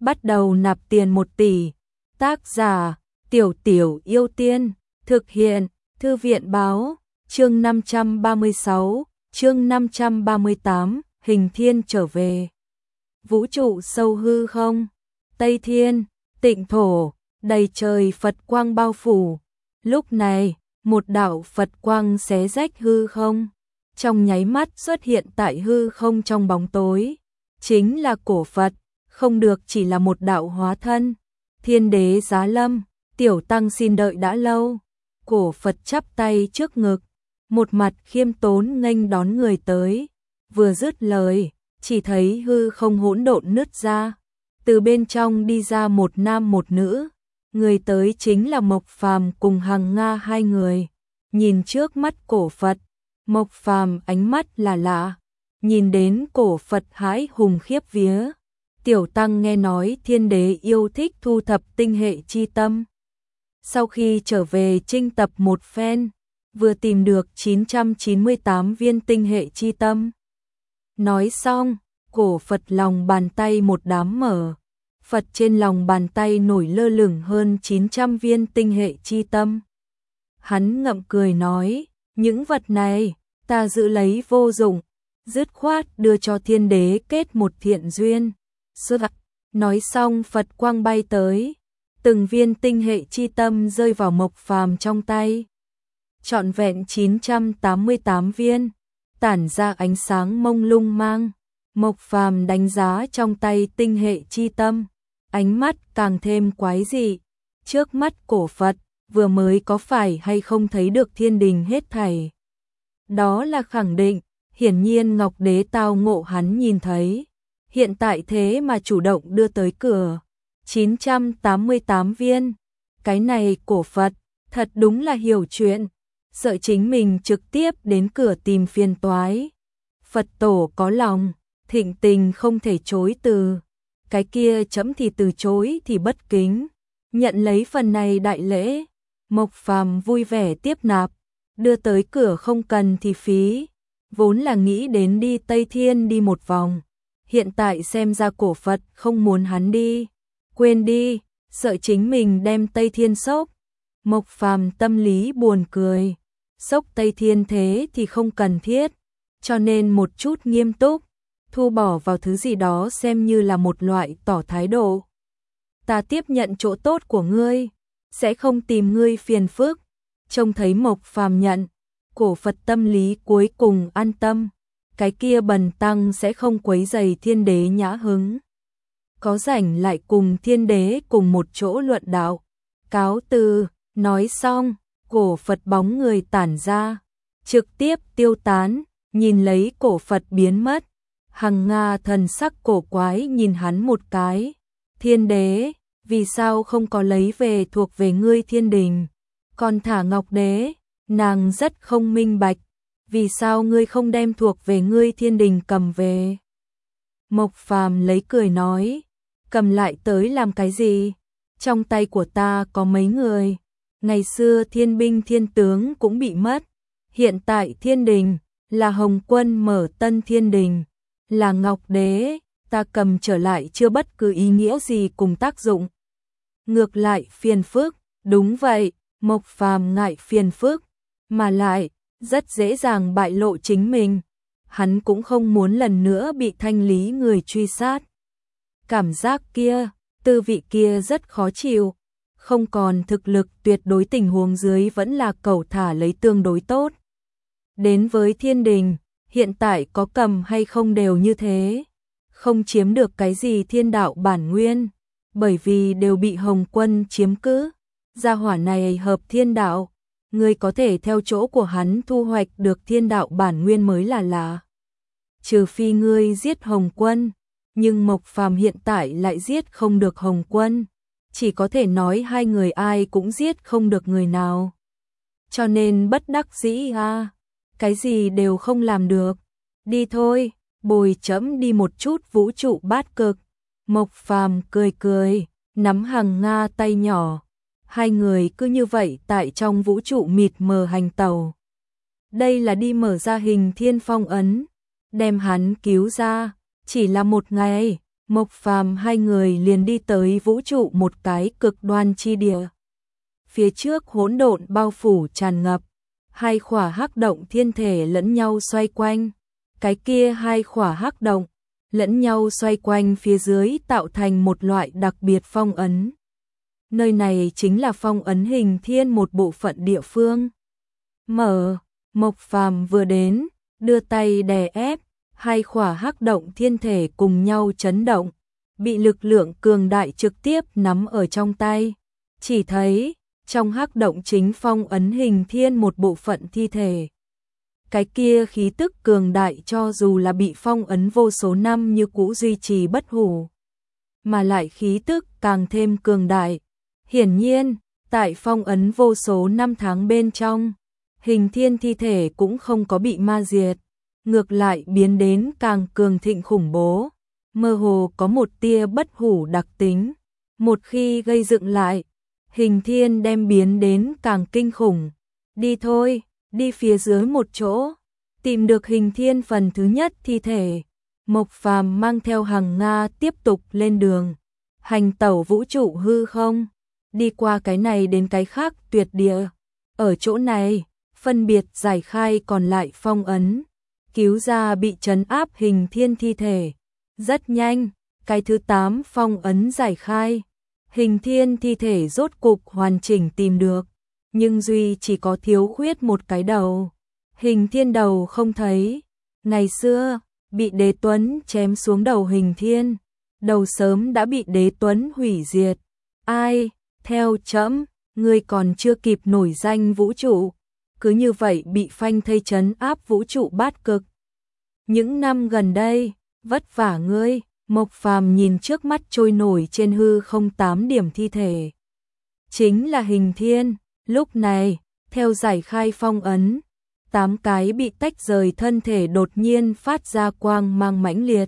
bắt đầu nạp tiền 1 tỷ. Tác giả, Tiểu Tiểu Yêu Tiên, thực hiện, Thư viện báo, chương 536, chương 538, Hình Thiên trở về. Vũ trụ sâu hư không, Tây Thiên, tịnh thổ, đầy trời Phật quang bao phủ. Lúc này, một đạo Phật quang xé rách hư không, trong nháy mắt xuất hiện tại hư không trong bóng tối. Chính là cổ Phật, không được chỉ là một đạo hóa thân. Thiên đế giá lâm, tiểu tăng xin đợi đã lâu. Cổ Phật chắp tay trước ngực, một mặt khiêm tốn nghênh đón người tới. Vừa dứt lời, chỉ thấy hư không hỗn độn nứt ra, từ bên trong đi ra một nam một nữ. Người tới chính là Mộc Phàm cùng Hằng Nga hai người. Nhìn trước mắt cổ Phật, Mộc Phàm ánh mắt là lạ, nhìn đến cổ Phật hãi hùng khiếp vía. Tiểu tăng nghe nói thiên đế yêu thích thu thập tinh hệ chi tâm. Sau khi trở về chinh tập một phen, vừa tìm được 998 viên tinh hệ chi tâm. Nói xong, cổ Phật lòng bàn tay một đám mở. Phật trên lòng bàn tay nổi lơ lửng hơn 900 viên tinh hệ chi tâm. Hắn ngậm cười nói, những vật này, ta giữ lấy vô dụng, dứt khoát đưa cho thiên đế kết một thiện duyên. Nói xong Phật quang bay tới, từng viên tinh hệ chi tâm rơi vào Mộc Phàm trong tay. Trọn vẹn 988 viên, tản ra ánh sáng mông lung mang. Mộc Phàm đánh giá trong tay tinh hệ chi tâm, ánh mắt càng thêm quái dị. Trước mắt cổ Phật, vừa mới có phải hay không thấy được thiên đình hết thảy? Đó là khẳng định, hiển nhiên Ngọc Đế tao ngộ hắn nhìn thấy. Hiện tại thế mà chủ động đưa tới cửa, 988 viên. Cái này cổ Phật, thật đúng là hiểu chuyện, sợ chính mình trực tiếp đến cửa tìm phiền toái. Phật tổ có lòng, thịnh tình không thể chối từ. Cái kia chấm thì từ chối thì bất kính. Nhận lấy phần này đại lễ, Mộc Phàm vui vẻ tiếp nạp, đưa tới cửa không cần thì phí. Vốn là nghĩ đến đi Tây Thiên đi một vòng, hiện tại xem ra cổ Phật không muốn hắn đi. Quên đi, sợ chính mình đem Tây Thiên sốc. Mộc Phàm tâm lý buồn cười, sốc Tây Thiên thế thì không cần thiết, cho nên một chút nghiêm túc, thu bỏ vào thứ gì đó xem như là một loại tỏ thái độ. Ta tiếp nhận chỗ tốt của ngươi, sẽ không tìm ngươi phiền phức. Trông thấy Mộc Phàm nhận, cổ Phật tâm lý cuối cùng an tâm, cái kia bần tăng sẽ không quấy rầy thiên đế nhã hứng. Có rảnh lại cùng thiên đế cùng một chỗ luận đạo. Cáo từ, nói xong, cổ Phật bóng người tản ra, trực tiếp tiêu tán. Nhìn lấy cổ Phật biến mất, Hằng Nga thần sắc cổ quái nhìn hắn một cái. Thiên đế, vì sao không có lấy về thuộc về ngươi thiên đình, còn thả Ngọc Đế? Nàng rất không minh bạch, vì sao ngươi không đem thuộc về ngươi thiên đình cầm về? Mộc Phàm lấy cười nói, cầm lại tới làm cái gì? Trong tay của ta có mấy người, ngày xưa thiên binh thiên tướng cũng bị mất, hiện tại thiên đình là Hồng Quân mở tân thiên đình, là Ngọc Đế, ta cầm trở lại chưa bất cứ ý nghĩa gì cùng tác dụng. Ngược lại phiền phức, đúng vậy, Mộc Phàm ngại phiền phức, mà lại rất dễ dàng bại lộ chính mình. Hắn cũng không muốn lần nữa bị thanh lý người truy sát. Cảm giác kia, tư vị kia rất khó chịu, không còn thực lực tuyệt đối tình huống dưới vẫn là cẩu thả lấy tương đối tốt. Đến với thiên đình, hiện tại có cầm hay không đều như thế, không chiếm được cái gì thiên đạo bản nguyên, bởi vì đều bị Hồng Quân chiếm cứ. Gia hỏa này hợp thiên đạo, người có thể theo chỗ của hắn thu hoạch được thiên đạo bản nguyên mới là lạ. Trừ phi ngươi giết Hồng Quân, nhưng Mộc Phàm hiện tại lại giết không được Hồng Quân, chỉ có thể nói hai người ai cũng giết không được người nào. Cho nên bất đắc dĩ cái gì đều không làm được. Đi thôi, bồi chấm đi một chút vũ trụ bát cực. Mộc Phàm cười cười, nắm Hằng Nga tay nhỏ. Hai người cứ như vậy tại trong vũ trụ mịt mờ hành tàu. Đây là đi mở ra Hình Thiên phong ấn, đem hắn cứu ra, chỉ là một ngày, Mộc Phàm hai người liền đi tới vũ trụ một cái cực đoan chi địa. Phía trước hỗn độn bao phủ tràn ngập, hai khỏa hắc động thiên thể lẫn nhau xoay quanh. Cái kia hai khỏa hắc động lẫn nhau xoay quanh phía dưới tạo thành một loại đặc biệt phong ấn. Nơi này chính là phong ấn hình thiên một bộ phận địa phương. Mộc Phàm vừa đến, đưa tay đè ép, hai khỏa hắc động thiên thể cùng nhau chấn động, bị lực lượng cường đại trực tiếp nắm ở trong tay. Chỉ thấy, trong hắc động chính phong ấn hình thiên một bộ phận thi thể. Cái kia khí tức cường đại cho dù là bị phong ấn vô số năm như cũ duy trì bất hủ. Mà lại khí tức càng thêm cường đại. Hiển nhiên, tại phong ấn vô số năm tháng bên trong, hình thiên thi thể cũng không có bị ma diệt. Ngược lại biến đến càng cường thịnh khủng bố. Mơ hồ có một tia bất hủ đặc tính. Một khi gây dựng lại, hình thiên đem biến đến càng kinh khủng. Đi thôi, đi phía dưới một chỗ, tìm được hình thiên phần thứ nhất thi thể. Mộc Phàm mang theo Hằng Nga tiếp tục lên đường, hành tẩu vũ trụ hư không, đi qua cái này đến cái khác tuyệt địa. Ở chỗ này, phân biệt giải khai còn lại phong ấn, cứu ra bị trấn áp hình thiên thi thể. Rất nhanh, cái thứ 8 phong ấn giải khai, hình thiên thi thể rốt cục hoàn chỉnh tìm được, nhưng duy chỉ có thiếu khuyết một cái đầu. Hình thiên đầu không thấy. Ngày xưa, bị Đế Tuấn chém xuống đầu hình thiên, đầu sớm đã bị Đế Tuấn hủy diệt. Ai, theo trẫm, ngươi còn chưa kịp nổi danh vũ trụ, cứ như vậy bị phanh thây trấn áp vũ trụ bát cực. Những năm gần đây, vất vả ngươi. Mộc Phàm nhìn trước mắt trôi nổi trên hư không 8 điểm thi thể. Chính là hình thiên. Lúc này, theo giải khai phong ấn, 8 cái bị tách rời thân thể đột nhiên phát ra quang mang mãnh liệt,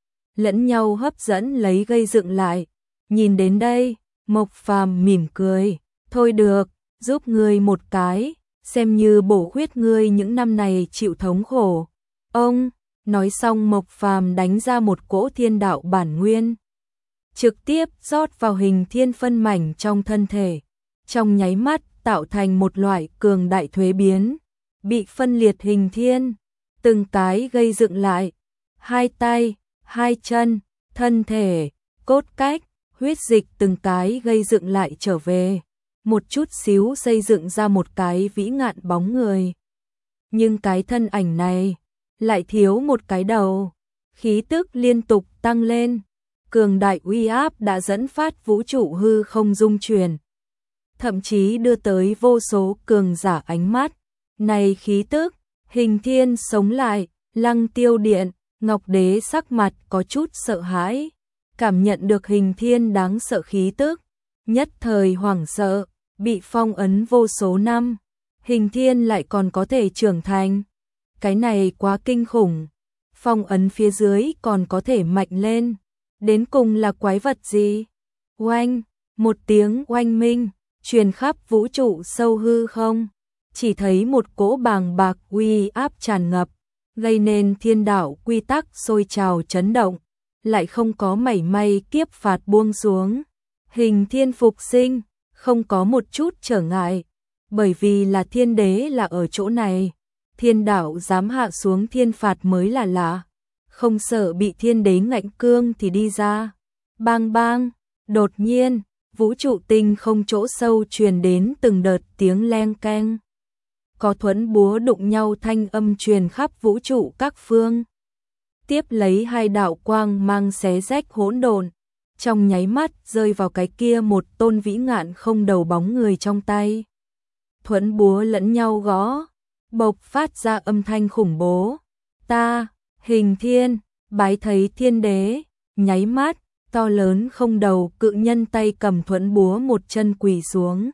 lẫn nhau hấp dẫn lấy gây dựng lại. Nhìn đến đây, Mộc Phàm mỉm cười, thôi được, giúp ngươi một cái, xem như bổ khuyết ngươi những năm này chịu thống khổ. Ông, nói xong Mộc Phàm đánh ra một cỗ thiên đạo bản nguyên, trực tiếp rót vào hình thiên phân mảnh trong thân thể, trong nháy mắt tạo thành một loại cường đại thuế biến. Bị phân liệt hình thiên, từng cái gây dựng lại, hai tay, hai chân, thân thể, cốt cách, huyết dịch từng cái gây dựng lại trở về, một chút xíu xây dựng ra một cái vĩ ngạn bóng người. Nhưng cái thân ảnh này lại thiếu một cái đầu, khí tức liên tục tăng lên, cường đại uy áp đã dẫn phát vũ trụ hư không rung chuyển, thậm chí đưa tới vô số cường giả ánh mắt. Này khí tức, hình thiên sống lại. Lăng Tiêu Điện, Ngọc Đế sắc mặt có chút sợ hãi, cảm nhận được hình thiên đáng sợ khí tức, nhất thời hoảng sợ, bị phong ấn vô số năm, hình thiên lại còn có thể trưởng thành. Cái này quá kinh khủng, phong ấn phía dưới còn có thể mạnh lên, đến cùng là quái vật gì? Oanh, một tiếng oanh minh, truyền khắp vũ trụ sâu hư không. Chỉ thấy một cỗ bàng bạc uy áp tràn ngập, gây nên thiên đạo quy tắc sôi trào chấn động, lại không có mảy may kiếp phạt buông xuống. Hình thiên phục sinh, không có một chút trở ngại, bởi vì là thiên đế là ở chỗ này, thiên đạo dám hạ xuống thiên phạt mới là lạ, không sợ bị thiên đế ngạnh cương thì đi ra. Bang bang, đột nhiên, vũ trụ tinh không chỗ sâu truyền đến từng đợt tiếng leng keng. Có thuẫn búa đụng nhau thanh âm truyền khắp vũ trụ các phương. Tiếp lấy hai đạo quang mang xé rách hỗn độn, trong nháy mắt rơi vào cái kia một tôn vĩ ngạn không đầu bóng người trong tay. Thuẫn búa lẫn nhau gõ, bộc phát ra âm thanh khủng bố. Ta, hình thiên, bái thấy thiên đế, nháy mắt, to lớn không đầu cự nhân tay cầm thuẫn búa một chân quỳ xuống.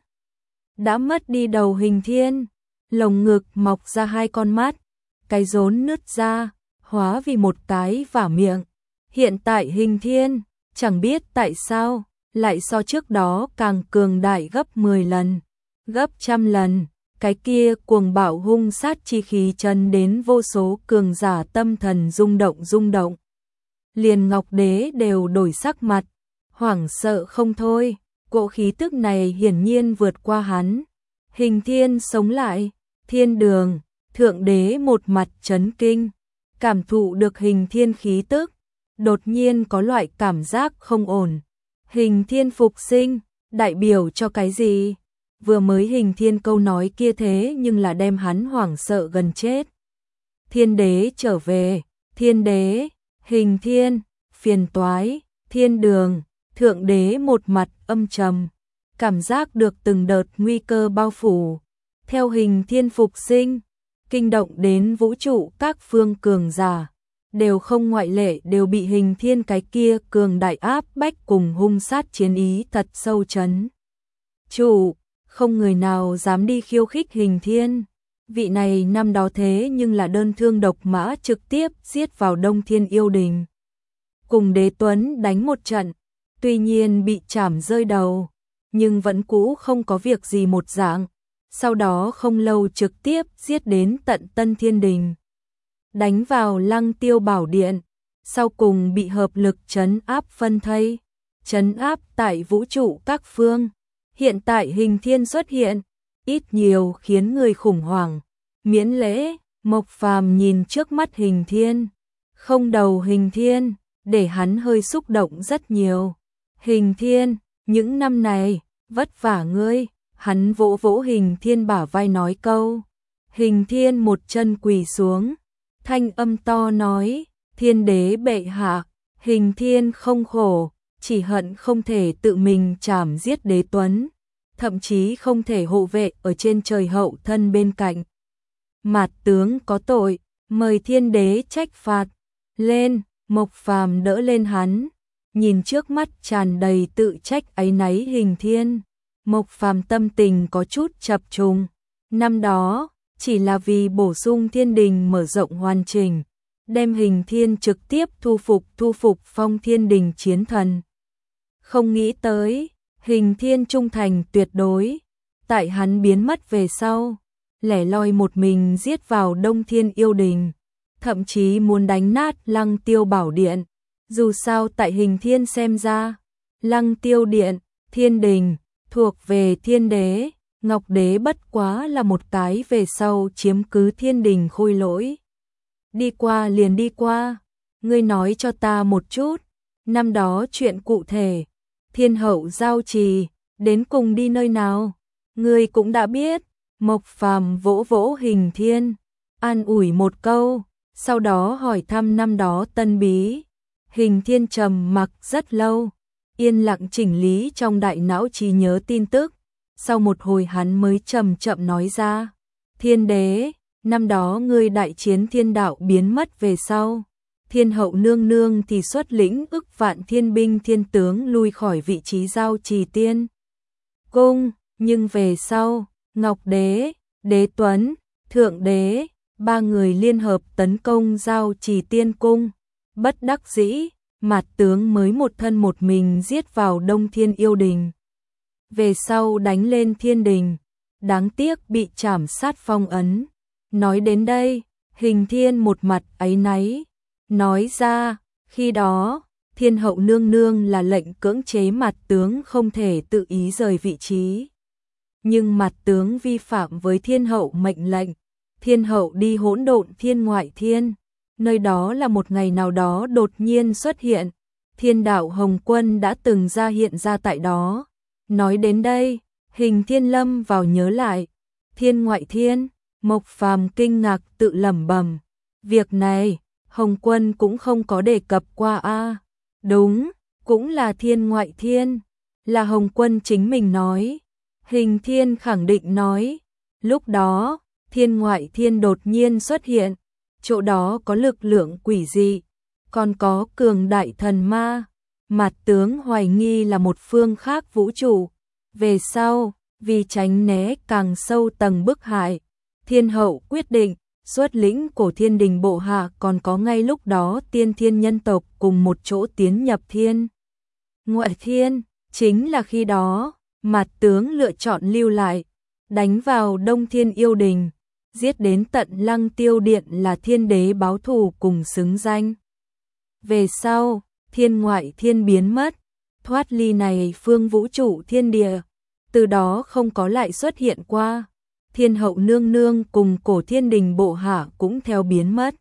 Đã mất đi đầu hình thiên, lồng ngực mọc ra hai con mắt, cái rốn nứt ra, hóa vì một cái vả miệng. Hiện tại hình thiên, chẳng biết tại sao, lại so trước đó càng cường đại gấp 10 lần, gấp trăm lần. Cái kia cuồng bạo hung sát chi khí chân đến vô số cường giả tâm thần rung động. liền Ngọc Đế đều đổi sắc mặt, hoảng sợ không thôi, cỗ khí tức này hiển nhiên vượt qua hắn. Hình Thiên sống lại, Thiên Đường, Thượng Đế một mặt chấn kinh, cảm thụ được Hình Thiên khí tức, đột nhiên có loại cảm giác không ổn. Hình Thiên phục sinh, đại biểu cho cái gì? Vừa mới Hình Thiên câu nói kia thế nhưng là đem hắn hoảng sợ gần chết. Thiên Đế trở về, Thiên Đế, Hình Thiên, phiền toái, Thiên Đường, Thượng Đế một mặt âm trầm, cảm giác được từng đợt nguy cơ bao phủ. Theo Hình Thiên phục sinh, kinh động đến vũ trụ các phương cường giả, đều không ngoại lệ đều bị Hình Thiên cái kia cường đại áp bách cùng hung sát chiến ý thật sâu chấn. Chủ, không người nào dám đi khiêu khích Hình Thiên. Vị này năm đó thế nhưng là đơn thương độc mã trực tiếp giết vào Đông Thiên Yêu Đình. Cùng Đế Tuấn đánh một trận, tuy nhiên bị chảm rơi đầu, nhưng vẫn cũ không có việc gì một dạng. Sau đó không lâu trực tiếp giết đến tận Tân Thiên Đình. Đánh vào Lăng Tiêu Bảo Điện, sau cùng bị hợp lực trấn áp phân thây, trấn áp tại vũ trụ các phương. Hiện tại Hình Thiên xuất hiện, ít nhiều khiến người khủng hoảng. Miễn lễ, Mộc Phàm nhìn trước mắt Hình Thiên, không đầu Hình Thiên, để hắn hơi xúc động rất nhiều. Hình Thiên, những năm này, vất vả ngươi, hắn vỗ vỗ Hình Thiên bả vai nói câu. Hình Thiên một chân quỳ xuống, thanh âm to nói, Thiên Đế bệ hạ, Hình Thiên không khổ, chỉ hận không thể tự mình chảm giết Đế Tuấn, thậm chí không thể hộ vệ ở trên trời hậu thân bên cạnh. Mạt tướng có tội, mời Thiên Đế trách phạt. Lên, Mộc Phàm đỡ lên hắn, nhìn trước mắt tràn đầy tự trách áy náy Hình Thiên. Mộc Phàm tâm tình có chút chập trùng. Năm đó, chỉ là vì bổ sung Thiên Đình mở rộng hoàn chỉnh, đem Hình Thiên trực tiếp thu phục Phong Thiên Đình chiến thần. Không nghĩ tới, Hình Thiên trung thành tuyệt đối, tại hắn biến mất về sau, lẻ loi một mình giết vào Đông Thiên Yêu Đình, thậm chí muốn đánh nát Lăng Tiêu Bảo Điện. Dù sao tại Hình Thiên xem ra, Lăng Tiêu Điện, Thiên Đình, thuộc về Thiên Đế, Ngọc Đế bất quá là một cái về sau chiếm cứ Thiên Đình khôi lỗi. Đi qua liền đi qua, ngươi nói cho ta một chút, năm đó chuyện cụ thể, Thiên Hậu giao trì, đến cùng đi nơi nào, ngươi cũng đã biết. Mộc Phàm vỗ vỗ Hình Thiên, an ủi một câu, sau đó hỏi thăm năm đó tân bí. Hình Thiên trầm mặc rất lâu, yên lặng chỉnh lý trong đại não trí nhớ tin tức, sau một hồi hắn mới chậm chậm nói ra, Thiên Đế, năm đó ngươi đại chiến thiên đạo biến mất về sau, Thiên Hậu nương nương thì xuất lĩnh ức vạn thiên binh thiên tướng lui khỏi vị trí giao trì tiên cung, nhưng về sau, Ngọc Đế, Đế Tuấn, Thượng Đế, ba người liên hợp tấn công giao trì tiên cung, bất đắc dĩ, Mạt tướng mới một thân một mình giết vào Đông Thiên Yêu Đình. Về sau đánh lên Thiên Đình, đáng tiếc bị trảm sát phong ấn. Nói đến đây, Hình Thiên một mặt áy náy, nói ra, khi đó, Thiên Hậu nương nương là lệnh cưỡng chế Mạt tướng không thể tự ý rời vị trí. Nhưng Mạt tướng vi phạm với Thiên Hậu mệnh lệnh, Thiên Hậu đi hỗn độn thiên ngoại thiên. Nơi đó là một ngày nào đó đột nhiên xuất hiện, Thiên đạo Hồng Quân đã từng hiện ra tại đó. Nói đến đây, Hình Thiên lâm vào nhớ lại, thiên ngoại thiên, Mộc Phàm kinh ngạc tự lẩm bẩm, việc này, Hồng Quân cũng không có đề cập qua a. Đúng, cũng là thiên ngoại thiên, là Hồng Quân chính mình nói. Hình Thiên khẳng định nói, lúc đó, thiên ngoại thiên đột nhiên xuất hiện, chỗ đó có lực lượng quỷ dị, còn có cường đại thần ma, Mạt tướng hoài nghi là một phương khác vũ trụ. Về sau, vì tránh né càng sâu tầng bức hại, Thiên Hậu quyết định xuất lĩnh cổ Thiên Đình bộ hạ còn có ngay lúc đó tiên thiên nhân tộc cùng một chỗ tiến nhập thiên ngoại thiên. Chính là khi đó, Mạt tướng lựa chọn lưu lại, đánh vào Đông Thiên Yêu Đình, giết đến tận Lăng Tiêu Điện là Thiên Đế báo thù cùng xứng danh. Về sau, thiên ngoại thiên biến mất, thoát ly này phương vũ trụ thiên địa, từ đó không có lại xuất hiện qua. Thiên hậu nương nương cùng cổ thiên đình bộ hạ cũng theo biến mất.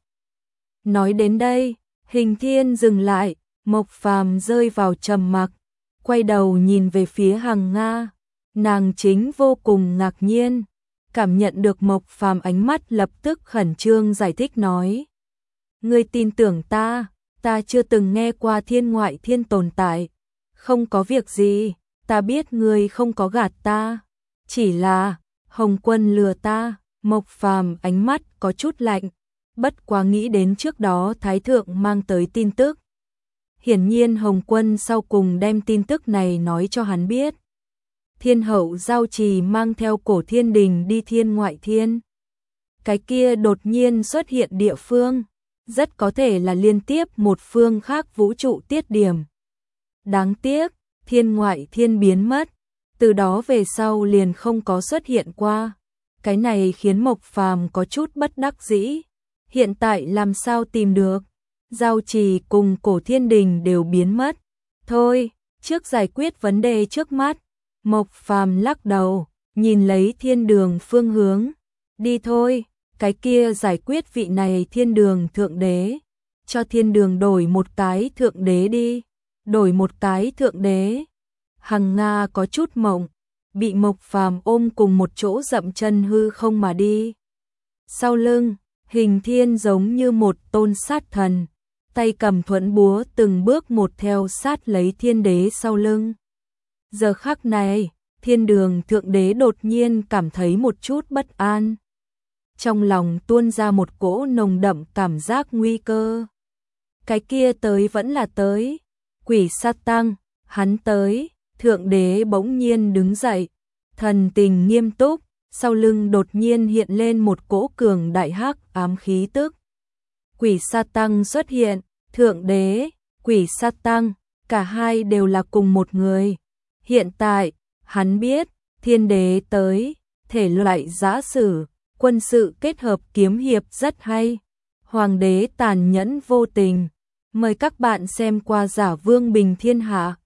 Nói đến đây, Hình Thiên dừng lại, Mộc Phàm rơi vào trầm mặc, quay đầu nhìn về phía Hằng Nga, nàng chính vô cùng ngạc nhiên, cảm nhận được Mộc Phàm ánh mắt lập tức khẩn trương giải thích nói: "Ngươi tin tưởng ta chưa từng nghe qua thiên ngoại thiên tồn tại, không có việc gì, ta biết ngươi không có gạt ta, chỉ là Hồng Quân lừa ta." Mộc Phàm ánh mắt có chút lạnh, bất quá nghĩ đến trước đó Thái Thượng mang tới tin tức. Hiển nhiên Hồng Quân sau cùng đem tin tức này nói cho hắn biết. Thiên hậu giao trì mang theo cổ thiên đình đi thiên ngoại thiên. Cái kia đột nhiên xuất hiện địa phương, rất có thể là liên tiếp một phương khác vũ trụ tiết điểm. Đáng tiếc, thiên ngoại thiên biến mất, từ đó về sau liền không có xuất hiện qua. Cái này khiến Mộc Phàm có chút bất đắc dĩ. Hiện tại làm sao tìm được? Giao trì cùng cổ thiên đình đều biến mất. Thôi, trước giải quyết vấn đề trước mắt. Mộc Phàm lắc đầu, nhìn lấy thiên đường phương hướng. Đi thôi, cái kia giải quyết vị này thiên đường thượng đế. Cho thiên đường đổi một cái thượng đế đi. Đổi một cái thượng đế. Hằng Nga có chút mộng, bị Mộc Phàm ôm cùng một chỗ dậm chân hư không mà đi. Sau lưng, Hình Thiên giống như một tôn sát thần, tay cầm thuẫn búa từng bước một theo sát lấy thiên đế sau lưng. Giờ khắc này, thiên đường thượng đế đột nhiên cảm thấy một chút bất an. Trong lòng tuôn ra một cỗ nồng đậm cảm giác nguy cơ. Cái kia tới vẫn là tới. Quỷ sát tăng, hắn tới. Thượng đế bỗng nhiên đứng dậy, thần tình nghiêm túc, sau lưng đột nhiên hiện lên một cỗ cường đại hắc ám khí tức. Quỷ sát tăng xuất hiện, thượng đế, quỷ sát tăng, cả hai đều là cùng một người. Hiện tại, hắn biết, thiên đế tới, thể loại giã sử, quân sự kết hợp kiếm hiệp rất hay. Hoàng đế tàn nhẫn vô tình. Mời các bạn xem qua Giả Vương Bình Thiên Hạ.